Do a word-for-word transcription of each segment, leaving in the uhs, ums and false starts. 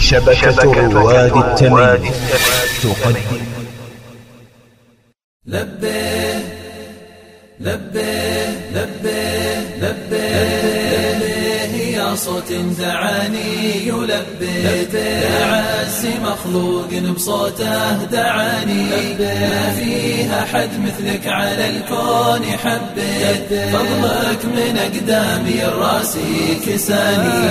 شبكة رواد التمييز تقدم لبيه لبيه لبيه لبيه يا صوت دعاني يلبيه يا عز مخلوق بصوته دعاني ما فيها حد مثلك على الكون حبيت فضلك من أقدامي الراسي كساني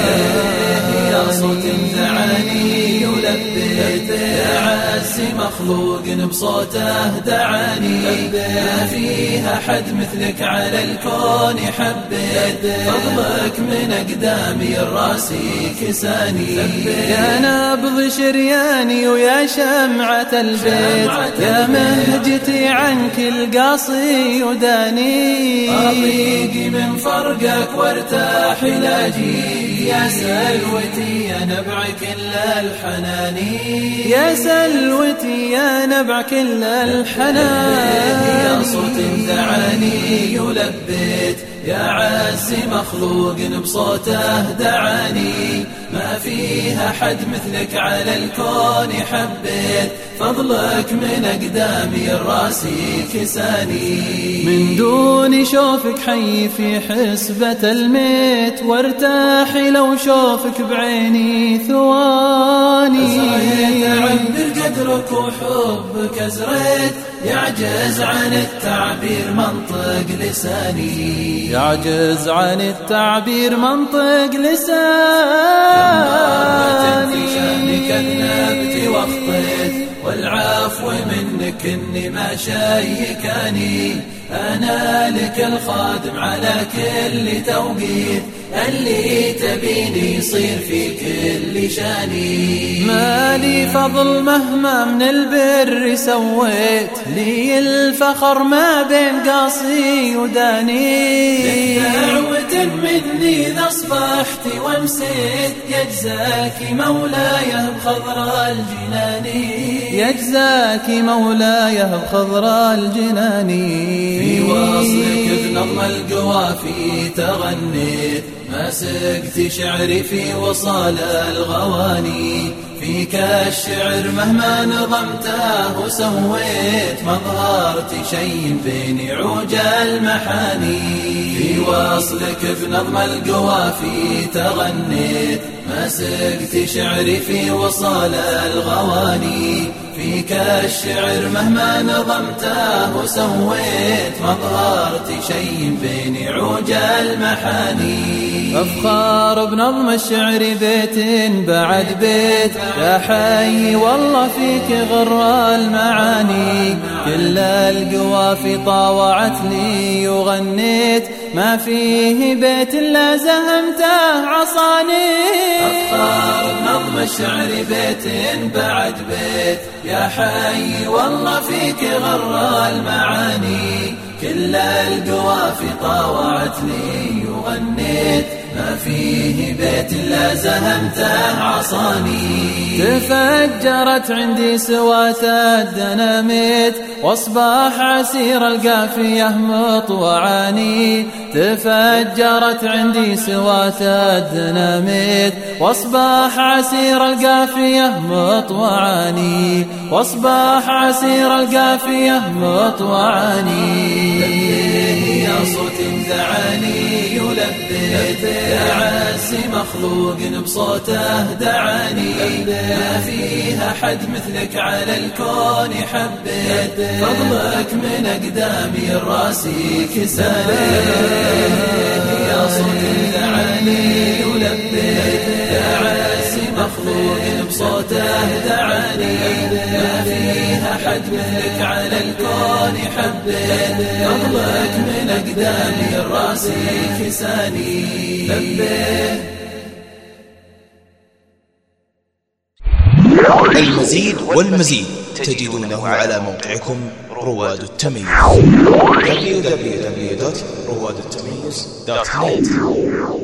يا صوت دعاني يلبيه يا عز مخلوق بصوته دعاني ما فيها حد مثلك على الكون حبيت فضلك من أقدامي الراسي كساني يا نبض شرياني ويا شمعة البيت يا مهجتي عنك القاصي وداني أطيقي من فرقك وارتاح لاجي يا سلوتي يا نبع كل الحناني يا سلوتي يا نبع كل الحناني يا صوت دعاني يلبيت يا عز مخلوق بصوته دعاني ما فيها حد مثلك على الكون حبيت فضلك من أقدامي الراسي كساني من دون شوفك حي في حسبة الميت وارتاحي لو شوفك بعيني ثواني عبر قدرك وحبك أزريت يعجز عن التعبير منطق لساني يعجز عن التعبير منطق لساني في شأنك النبت واخطيت والعفو منك إني ما شيكاني أنا لك الخادم على كل توقيت اللي تبيني يصير في كل شاني ما لي فضل مهما من البر سويت لي الفخر ما بين قاصي وداني دعوة مني إذا أصبحت وامسيت يجزاك مولاي بخضراء الجنان يجزاك مولاي بخضراء الجنان في واصلك بنظم القوافي تغنيت ما سقت شعري في وصال الغواني فيك الشعر مهما نظمته وسويت ما ظهرت شيء بين عوج المحاني في واصلك بنظم القوافي تغنيت ما سقت شعري في وصال الغواني فيك الشعر مهما نظمته وسويت ما ظهرت شيء بين عوج المحاني أفخار بنظم الشعر بيت بعد بيت يا حي والله فيك غر المعاني كل القوافي طاوعت لي وغنيت ما فيه بيت لا زهمته عصاني أفخار بنظم الشعر بيت بعد بيت يا حي والله فيك غر المعاني كل القوافي طاوعت لي وغنيت ما فيه بيت لا زهمته عصاني تفجرت عندي سوات الدناميت واصبح عسير القافية مطوعاني تفجرت عندي سوات الدناميت واصبح عسير القافية مطوعاني واصبح عسير القافية مطوعاني يا صوت دعاني يلبيت يا عز مخلوق بصوته دعاني ما فيها حد مثلك على الكون حبيت فضلك من أقدامي الراسي كساني يا صوت دعاني يلبيت يا عز مخلوق بصوته دعاني ما فيها حد مثلك على الكون حبيت فضلك من أقدامي الراسي كساني لبيه. المزيد والمزيد تجدونه على موقعكم رواد التمييز دبليو دبليو دبليو دوت رواد التمييز دوت نت.